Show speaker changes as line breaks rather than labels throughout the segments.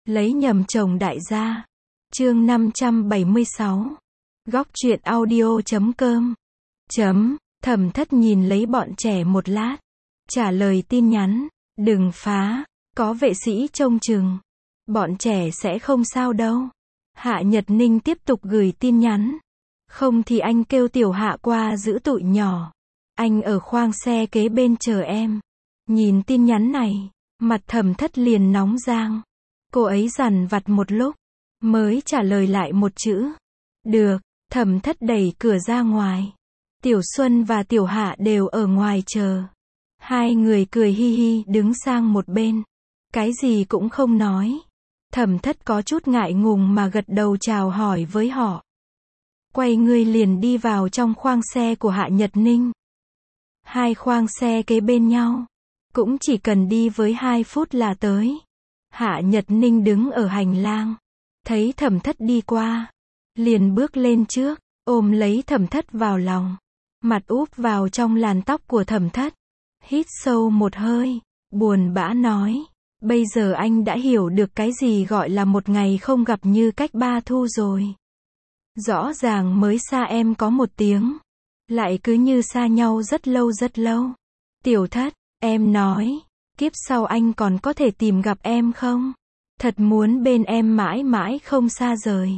Lấy nhầm chồng đại gia. Chương 576. Góc truyện audio.com. Thẩm Thất nhìn lấy bọn trẻ một lát. Trả lời tin nhắn. Đừng phá. Có vệ sĩ trông chừng. Bọn trẻ sẽ không sao đâu. Hạ Nhật Ninh tiếp tục gửi tin nhắn. Không thì anh kêu Tiểu Hạ qua giữ tụi nhỏ. Anh ở khoang xe kế bên chờ em. Nhìn tin nhắn này, mặt Thẩm Thất liền nóng rang. Cô ấy dằn vặt một lúc, mới trả lời lại một chữ. Được. Thẩm Thất đẩy cửa ra ngoài. Tiểu Xuân và Tiểu Hạ đều ở ngoài chờ. Hai người cười hi hi đứng sang một bên. Cái gì cũng không nói. Thẩm Thất có chút ngại ngùng mà gật đầu chào hỏi với họ. Quay người liền đi vào trong khoang xe của Hạ Nhật Ninh. Hai khoang xe kế bên nhau. Cũng chỉ cần đi với 2 phút là tới. Hạ Nhật Ninh đứng ở hành lang. Thấy Thẩm Thất đi qua. Liền bước lên trước, ôm lấy Thẩm Thất vào lòng. Mặt úp vào trong làn tóc của Thẩm Thất. Hít sâu một hơi, buồn bã nói. Bây giờ anh đã hiểu được cái gì gọi là một ngày không gặp như cách 3 thu rồi. Rõ ràng mới xa em có 1 tiếng. Lại cứ như xa nhau rất lâu rất lâu. Tiểu Thất, em nói, kiếp sau anh còn có thể tìm gặp em không? Thật muốn bên em mãi mãi không xa rời.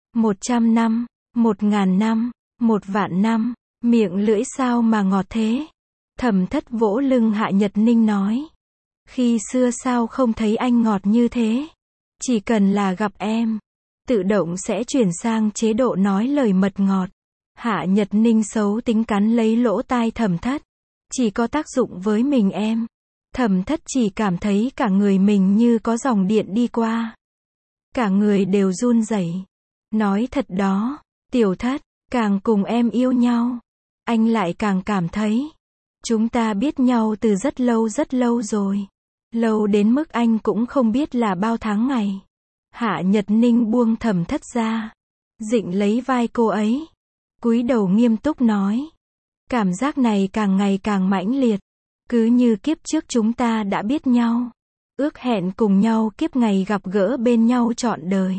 100 năm, 1000 năm, 1.000.000 năm, miệng lưỡi sao mà ngọt thế? Thẩm Thất vỗ lưng Hạ Nhật Ninh nói. Khi xưa sao không thấy anh ngọt như thế? Chỉ cần là gặp em, tự động sẽ chuyển sang chế độ nói lời mật ngọt. Hạ Nhật Ninh xấu tính cắn lấy lỗ tai Thẩm Thất. Chỉ có tác dụng với mình em. Thẩm Thất chỉ cảm thấy cả người mình như có dòng điện đi qua. Cả người đều run rẩy. Nói thật đó, Tiểu Thất, càng cùng em yêu nhau, anh lại càng cảm thấy chúng ta biết nhau từ rất lâu rồi. Lâu đến mức anh cũng không biết là bao tháng ngày. Hạ Nhật Ninh buông Thẩm Thất ra, dịnh lấy vai cô ấy, cúi đầu nghiêm túc nói. Cảm giác này càng ngày càng mãnh liệt. Cứ như kiếp trước chúng ta đã biết nhau. Ước hẹn cùng nhau kiếp ngày gặp gỡ bên nhau trọn đời.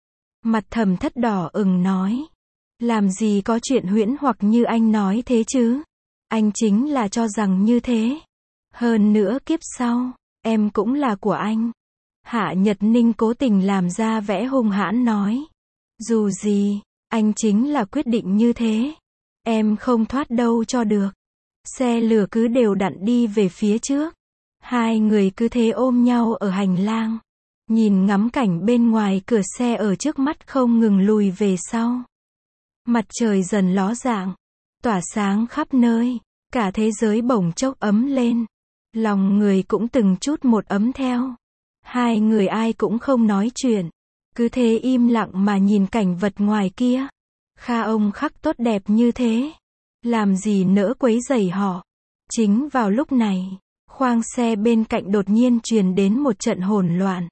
Mặt Thẩm Thất đỏ ửng nói. Làm gì có chuyện huyễn hoặc như anh nói thế chứ? Anh chính là cho rằng như thế. Hơn nữa kiếp sau, em cũng là của anh. Hạ Nhật Ninh cố tình làm ra vẻ hung hãn nói. Dù gì, anh chính là quyết định như thế. Em không thoát đâu cho được. Xe lửa cứ đều đặn đi về phía trước. Hai người cứ thế ôm nhau ở hành lang. Nhìn ngắm cảnh bên ngoài cửa xe ở trước mắt không ngừng lùi về sau. Mặt trời dần ló dạng, tỏa sáng khắp nơi. Cả thế giới bỗng chốc ấm lên. Lòng người cũng từng chút một ấm theo. Hai người ai cũng không nói chuyện. Cứ thế im lặng mà nhìn cảnh vật ngoài kia. Kha ông khắc tốt đẹp như thế. Làm gì nỡ quấy rầy họ. Chính vào lúc này, khoang xe bên cạnh đột nhiên truyền đến một trận hỗn loạn.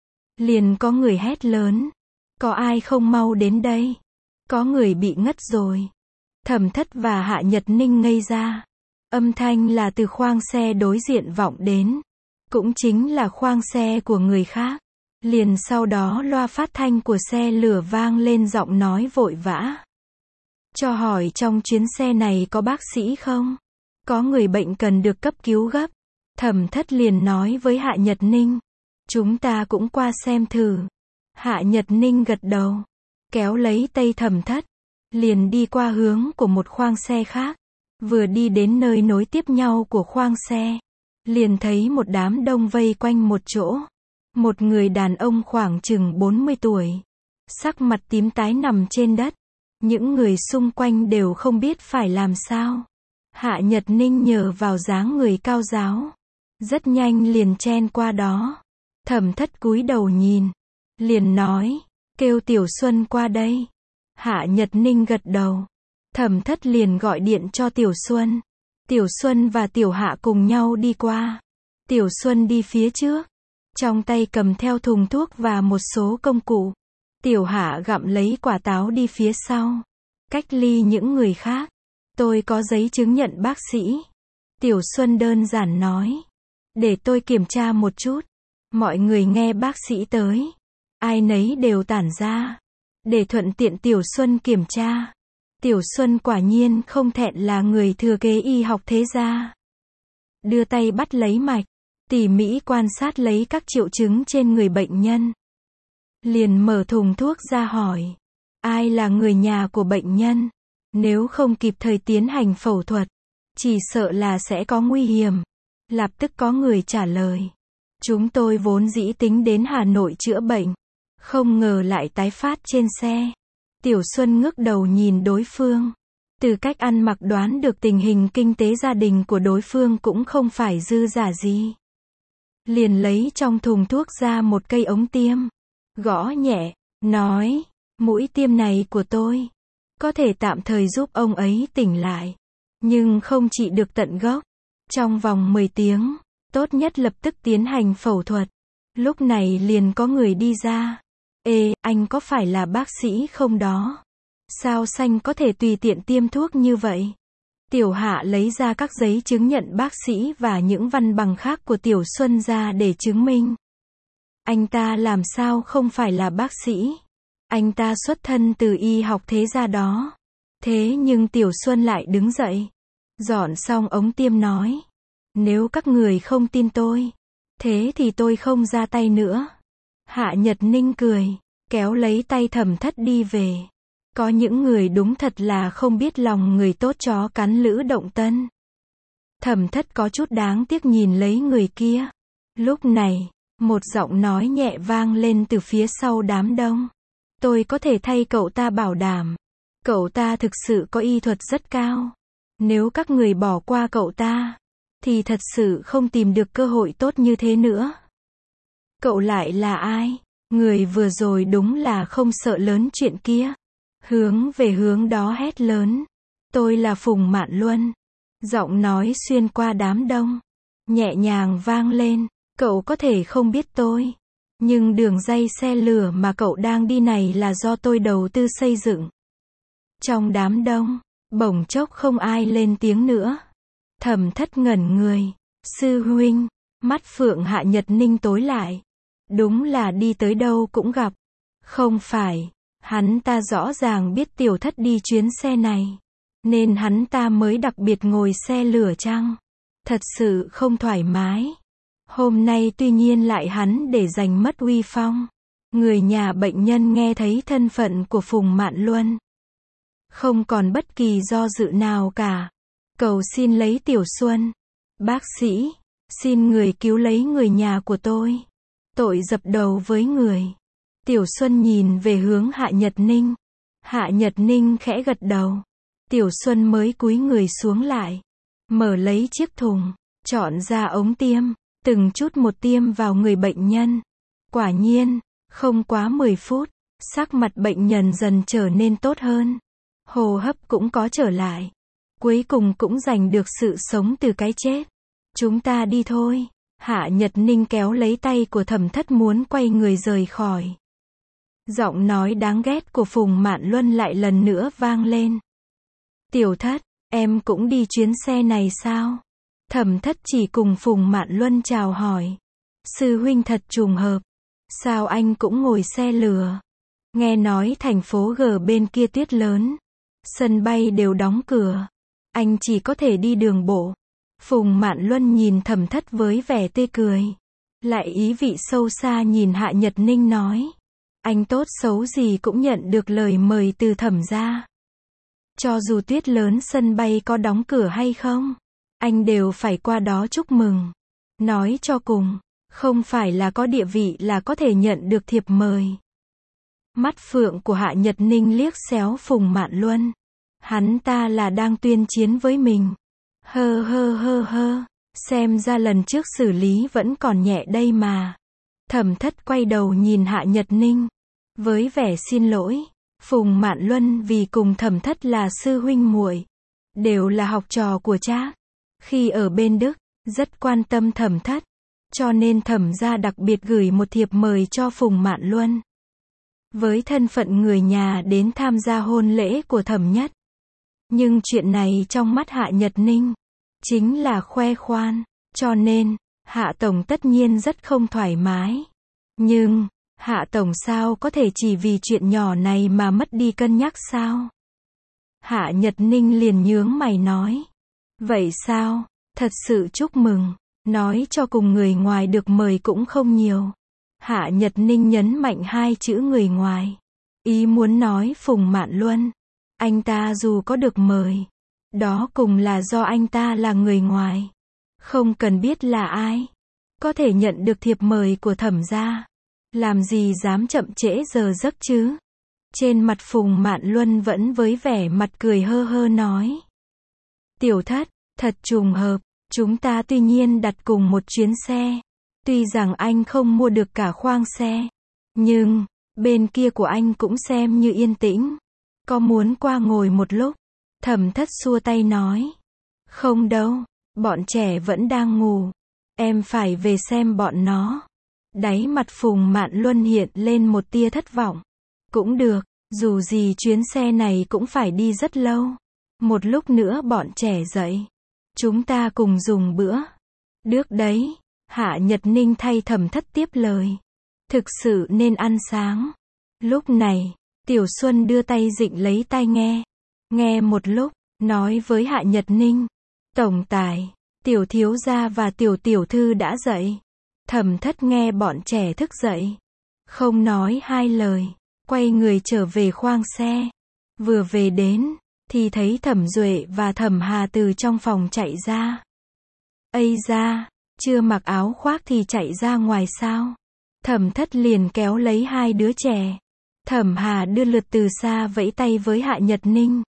Liền có người hét lớn. Có ai không mau đến đây? Có người bị ngất rồi. Thẩm Thất và Hạ Nhật Ninh ngây ra. Âm thanh là từ khoang xe đối diện vọng đến. Cũng chính là khoang xe của người khác. Liền sau đó loa phát thanh của xe lửa vang lên giọng nói vội vã. Cho hỏi trong chuyến xe này có bác sĩ không? Có người bệnh cần được cấp cứu gấp. Thẩm Thất liền nói với Hạ Nhật Ninh. Chúng ta cũng qua xem thử. Hạ Nhật Ninh gật đầu. Kéo lấy tay Thẩm Thất. Liền đi qua hướng của một khoang xe khác. Vừa đi đến nơi nối tiếp nhau của khoang xe. Liền thấy một đám đông vây quanh một chỗ. Một người đàn ông khoảng chừng 40 tuổi. Sắc mặt tím tái nằm trên đất. Những người xung quanh đều không biết phải làm sao. Hạ Nhật Ninh nhờ vào dáng người cao ráo. Rất nhanh liền chen qua đó. Thẩm Thất cúi đầu nhìn. Liền nói. Kêu Tiểu Xuân qua đây. Hạ Nhật Ninh gật đầu. Thẩm Thất liền gọi điện cho Tiểu Xuân. Tiểu Xuân và Tiểu Hạ cùng nhau đi qua. Tiểu Xuân đi phía trước. Trong tay cầm theo thùng thuốc và một số công cụ. Tiểu Hạ gặm lấy quả táo đi phía sau. Cách ly những người khác. Tôi có giấy chứng nhận bác sĩ. Tiểu Xuân đơn giản nói. Để tôi kiểm tra một chút. Mọi người nghe bác sĩ tới, ai nấy đều tản ra, để thuận tiện Tiểu Xuân kiểm tra. Tiểu Xuân quả nhiên không thẹn là người thừa kế y học thế gia. Đưa tay bắt lấy mạch, tỉ mỉ quan sát lấy các triệu chứng trên người bệnh nhân. Liền mở thùng thuốc ra hỏi, ai là người nhà của bệnh nhân? Nếu không kịp thời tiến hành phẫu thuật, chỉ sợ là sẽ có nguy hiểm. Lập tức có người trả lời, chúng tôi vốn dĩ tính đến Hà Nội chữa bệnh, không ngờ lại tái phát trên xe. Tiểu Xuân ngước đầu nhìn đối phương. Từ cách ăn mặc đoán được tình hình kinh tế gia đình của đối phương cũng không phải dư giả gì. Liền lấy trong thùng thuốc ra một cây ống tiêm, gõ nhẹ, nói, mũi tiêm này của tôi, có thể tạm thời giúp ông ấy tỉnh lại, nhưng không trị được tận gốc. Trong vòng 10 tiếng, tốt nhất lập tức tiến hành phẫu thuật. Lúc này liền có người đi ra. Ê, anh có phải là bác sĩ không đó? Sao xanh có thể tùy tiện tiêm thuốc như vậy? Tiểu Hạ lấy ra các giấy chứng nhận bác sĩ và những văn bằng khác của Tiểu Xuân ra để chứng minh. Anh ta làm sao không phải là bác sĩ? Anh ta xuất thân từ y học thế gia đó. Thế nhưng Tiểu Xuân lại đứng dậy, dọn xong ống tiêm nói, nếu các người không tin tôi, thế thì tôi không ra tay nữa. Hạ Nhật Ninh cười, kéo lấy tay Thẩm Thất đi về. Có những người đúng thật là không biết lòng người tốt, chó cắn lữ động tân. Thẩm Thất có chút đáng tiếc nhìn lấy người kia. Lúc này, một giọng nói nhẹ vang lên từ phía sau đám đông. Tôi có thể thay cậu ta bảo đảm. Cậu ta thực sự có y thuật rất cao. Nếu các người bỏ qua cậu ta, thì thật sự không tìm được cơ hội tốt như thế nữa. Cậu lại là ai? Người vừa rồi đúng là không sợ lớn chuyện kia. Hướng về hướng đó hét lớn. Tôi là Phùng Mạn Luân. Giọng nói xuyên qua đám đông, nhẹ nhàng vang lên. Cậu có thể không biết tôi, nhưng đường dây xe lửa mà cậu đang đi này là do tôi đầu tư xây dựng. Trong đám đông, bỗng chốc không ai lên tiếng nữa. Thẩm Thất ngẩn người. Sư huynh, mắt phượng Hạ Nhật Ninh tối lại. Đúng là đi tới đâu cũng gặp. Không phải, hắn ta rõ ràng biết Tiểu Thất đi chuyến xe này, nên hắn ta mới đặc biệt ngồi xe lửa chăng? Thật sự không thoải mái. Hôm nay tuy nhiên lại hắn để giành mất uy phong. Người nhà bệnh nhân nghe thấy thân phận của Phùng Mạn Luân, không còn bất kỳ do dự nào cả. Cầu xin lấy Tiểu Xuân. Bác sĩ, xin người cứu lấy người nhà của tôi. Tội dập đầu với người. Tiểu Xuân nhìn về hướng Hạ Nhật Ninh. Hạ Nhật Ninh khẽ gật đầu. Tiểu Xuân mới cúi người xuống lại, mở lấy chiếc thùng, chọn ra ống tiêm, từng chút một tiêm vào người bệnh nhân. Quả nhiên, không quá 10 phút, sắc mặt bệnh nhân dần trở nên tốt hơn. Hô hấp cũng có trở lại. Cuối cùng cũng giành được sự sống từ cái chết. Chúng ta đi thôi. Hạ Nhật Ninh kéo lấy tay của Thẩm Thất muốn quay người rời khỏi. Giọng nói đáng ghét của Phùng Mạn Luân lại lần nữa vang lên. Tiểu Thất, em cũng đi chuyến xe này sao? Thẩm Thất chỉ cùng Phùng Mạn Luân chào hỏi. Sư huynh thật trùng hợp. Sao anh cũng ngồi xe lửa? Nghe nói thành phố G bên kia tuyết lớn, sân bay đều đóng cửa, anh chỉ có thể đi đường bộ. Phùng Mạn Luân nhìn Thẩm Thất với vẻ tươi cười, lại ý vị sâu xa nhìn Hạ Nhật Ninh nói. Anh tốt xấu gì cũng nhận được lời mời từ Thẩm gia. Cho dù tuyết lớn sân bay có đóng cửa hay không, anh đều phải qua đó chúc mừng. Nói cho cùng, không phải là có địa vị là có thể nhận được thiệp mời. Mắt phượng của Hạ Nhật Ninh liếc xéo Phùng Mạn Luân. Hắn ta là đang tuyên chiến với mình. Hơ hơ hơ hơ, xem ra lần trước xử lý vẫn còn nhẹ đây mà. Thẩm Thất quay đầu nhìn Hạ Nhật Ninh, với vẻ xin lỗi. Phùng Mạn Luân vì cùng Thẩm Thất là sư huynh muội, đều là học trò của Trác. Khi ở bên Đức, rất quan tâm Thẩm Thất, cho nên Thẩm gia đặc biệt gửi một thiệp mời cho Phùng Mạn Luân. Với thân phận người nhà đến tham gia hôn lễ của Thẩm Nhất. Nhưng chuyện này trong mắt Hạ Nhật Ninh chính là khoe khoan, cho nên Hạ Tổng tất nhiên rất không thoải mái. Nhưng, Hạ Tổng sao có thể chỉ vì chuyện nhỏ này mà mất đi cân nhắc sao? Hạ Nhật Ninh liền nhướng mày nói. Vậy sao? Thật sự chúc mừng. Nói cho cùng người ngoài được mời cũng không nhiều. Hạ Nhật Ninh nhấn mạnh hai chữ người ngoài. Ý muốn nói Phùng Mạn Luân. Anh ta dù có được mời, đó cùng là do anh ta là người ngoài. Không cần biết là ai. Có thể nhận được thiệp mời của Thẩm gia. Làm gì dám chậm trễ giờ giấc chứ? Trên mặt Phùng Mạn Luân vẫn với vẻ mặt cười hơ hơ nói. Tiểu Thất, thật trùng hợp, chúng ta tuy nhiên đặt cùng một chuyến xe. Tuy rằng anh không mua được cả khoang xe, nhưng, bên kia của anh cũng xem như yên tĩnh. Có muốn qua ngồi một lúc? Thẩm Thất xua tay nói. Không đâu, bọn trẻ vẫn đang ngủ. Em phải về xem bọn nó. Đáy mặt Phùng Mạn Luân hiện lên một tia thất vọng. Cũng được, dù gì chuyến xe này cũng phải đi rất lâu. Một lúc nữa bọn trẻ dậy, chúng ta cùng dùng bữa. Được đấy, Hạ Nhật Ninh thay Thẩm Thất tiếp lời. Thực sự nên ăn sáng. Lúc này, Tiểu Xuân đưa tay dịnh lấy tai nghe. Nghe một lúc, nói với Hạ Nhật Ninh. Tổng tài, Tiểu thiếu gia và Tiểu tiểu thư đã dậy. Thẩm Thất nghe bọn trẻ thức dậy. Không nói hai lời, quay người trở về khoang xe. Vừa về đến, thì thấy Thẩm Duệ và Thẩm Hà từ trong phòng chạy ra. Ây da, chưa mặc áo khoác thì chạy ra ngoài sao? Thẩm Thất liền kéo lấy hai đứa trẻ. Thẩm Hà đưa lượt từ xa vẫy tay với Hạ Nhật Ninh.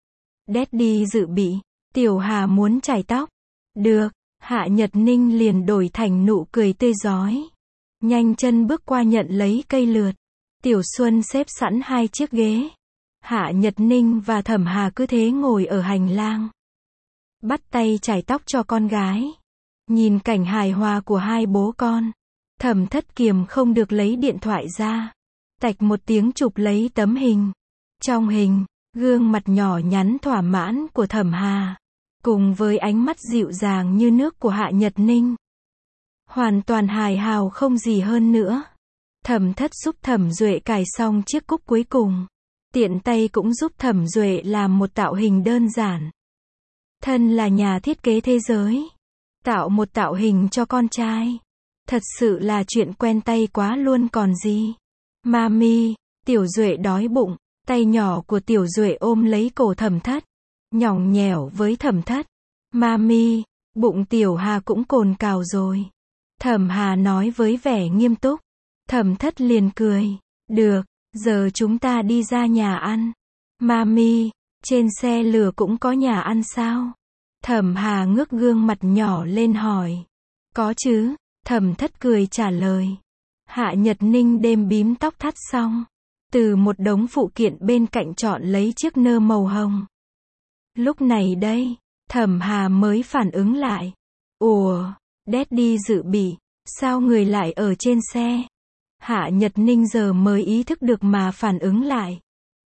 Daddy dự bị, Tiểu Hà muốn chải tóc. Được, Hạ Nhật Ninh liền đổi thành nụ cười tươi rói. Nhanh chân bước qua nhận lấy cây lượt. Tiểu Xuân xếp sẵn hai chiếc ghế. Hạ Nhật Ninh và Thẩm Hà cứ thế ngồi ở hành lang. Bắt tay chải tóc cho con gái. Nhìn cảnh hài hòa của hai bố con. Thẩm Thất kiềm không được lấy điện thoại ra. Tạch một tiếng chụp lấy tấm hình. Trong hình, gương mặt nhỏ nhắn thỏa mãn của Thẩm Hà. Cùng với ánh mắt dịu dàng như nước của Hạ Nhật Ninh. Hoàn toàn hài hào không gì hơn nữa. Thẩm Thất giúp Thẩm Duệ cài xong chiếc cúc cuối cùng. Tiện tay cũng giúp Thẩm Duệ làm một tạo hình đơn giản. Thân là nhà thiết kế thế giới. Tạo một tạo hình cho con trai. Thật sự là chuyện quen tay quá luôn còn gì. Mami, Tiểu Duệ đói bụng. Tay nhỏ của Tiểu Duệ ôm lấy cổ Thẩm Thất. Nhõng nhẽo với Thẩm Thất. Mami, bụng Tiểu Hà cũng cồn cào rồi. Thẩm Hà nói với vẻ nghiêm túc. Thẩm Thất liền cười. Được, giờ chúng ta đi ra nhà ăn. Mami, trên xe lửa cũng có nhà ăn sao? Thẩm Hà ngước gương mặt nhỏ lên hỏi. Có chứ, Thẩm Thất cười trả lời. Hạ Nhật Ninh đêm bím tóc thắt xong. Từ một đống phụ kiện bên cạnh chọn lấy chiếc nơ màu hồng. Lúc này đây, Thẩm Hà mới phản ứng lại. Ủa, Daddy dự bị, sao người lại ở trên xe? Hạ Nhật Ninh giờ mới ý thức được mà phản ứng lại.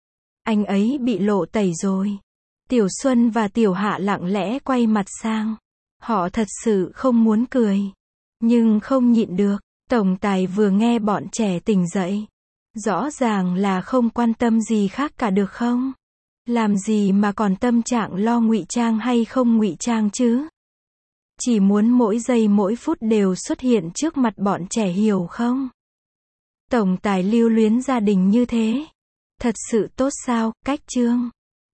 Anh ấy bị lộ tẩy rồi. Tiểu Xuân và Tiểu Hạ lặng lẽ quay mặt sang. Họ thật sự không muốn cười. Nhưng không nhịn được, tổng tài vừa nghe bọn trẻ tỉnh dậy. Rõ ràng là không quan tâm gì khác cả được không? Làm gì mà còn tâm trạng lo ngụy trang hay không ngụy trang chứ? Chỉ muốn mỗi giây mỗi phút đều xuất hiện trước mặt bọn trẻ hiểu không? Tổng tài lưu luyến gia đình như thế. Thật sự tốt sao, cách chương.